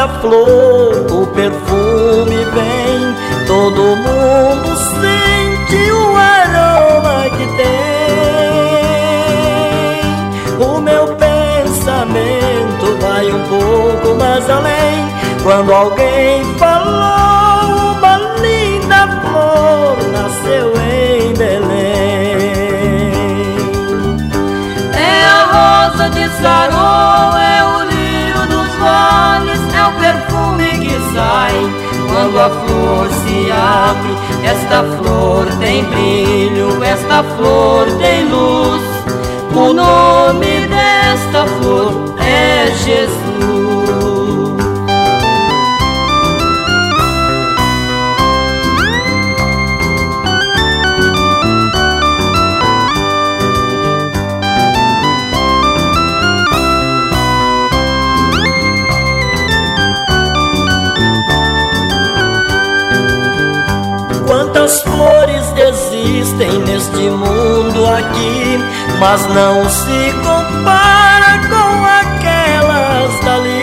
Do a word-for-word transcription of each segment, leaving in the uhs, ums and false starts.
a flor, o perfume vem, todo mundo sente o aroma que tem. O meu pensamento vai um pouco mais além, quando alguém falou, uma linda flor nasceu em Belém. É a rosa de Sarô, é o lírio dos vales, é o perfume que sai quando a flor se abre. Esta flor tem brilho, esta flor tem luz, o nome desta flor é Jesus. Quantas flores existem neste mundo aqui, mas não se compara com aquelas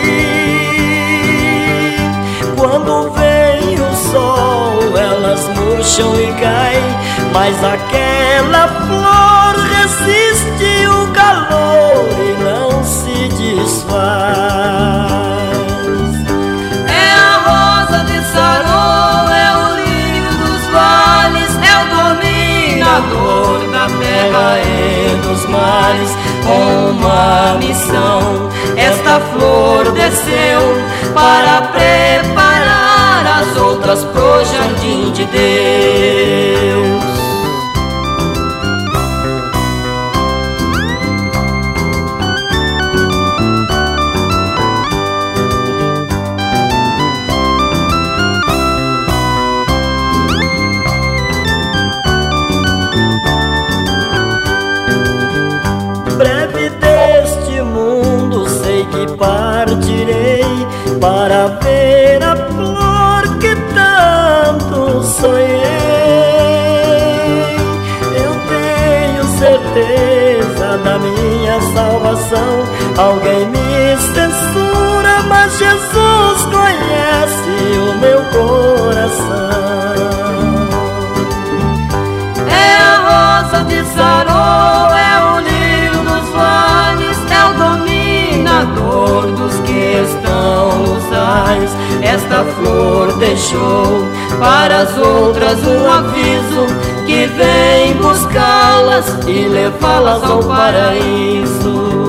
dali. Quando vem o sol, elas murcham e caem, mas aquela flor resiste o calor e não se desfaz. É a rosa de Sarô, é o dominador da terra e dos mares. Com uma missão, esta flor desceu para preparar as outras pro jardim de Deus. Breve deste mundo sei que partirei para ver a flor que tanto sonhei. Eu tenho certeza da minha salvação. Alguém me censura, mas Jesus conhece o meu coração. É a rosa de Sarô, é o lírio dos vales, é o dominador dos que estão nos ares. Esta flor deixou para as outras um aviso, que vem buscá-las e levá-las ao paraíso.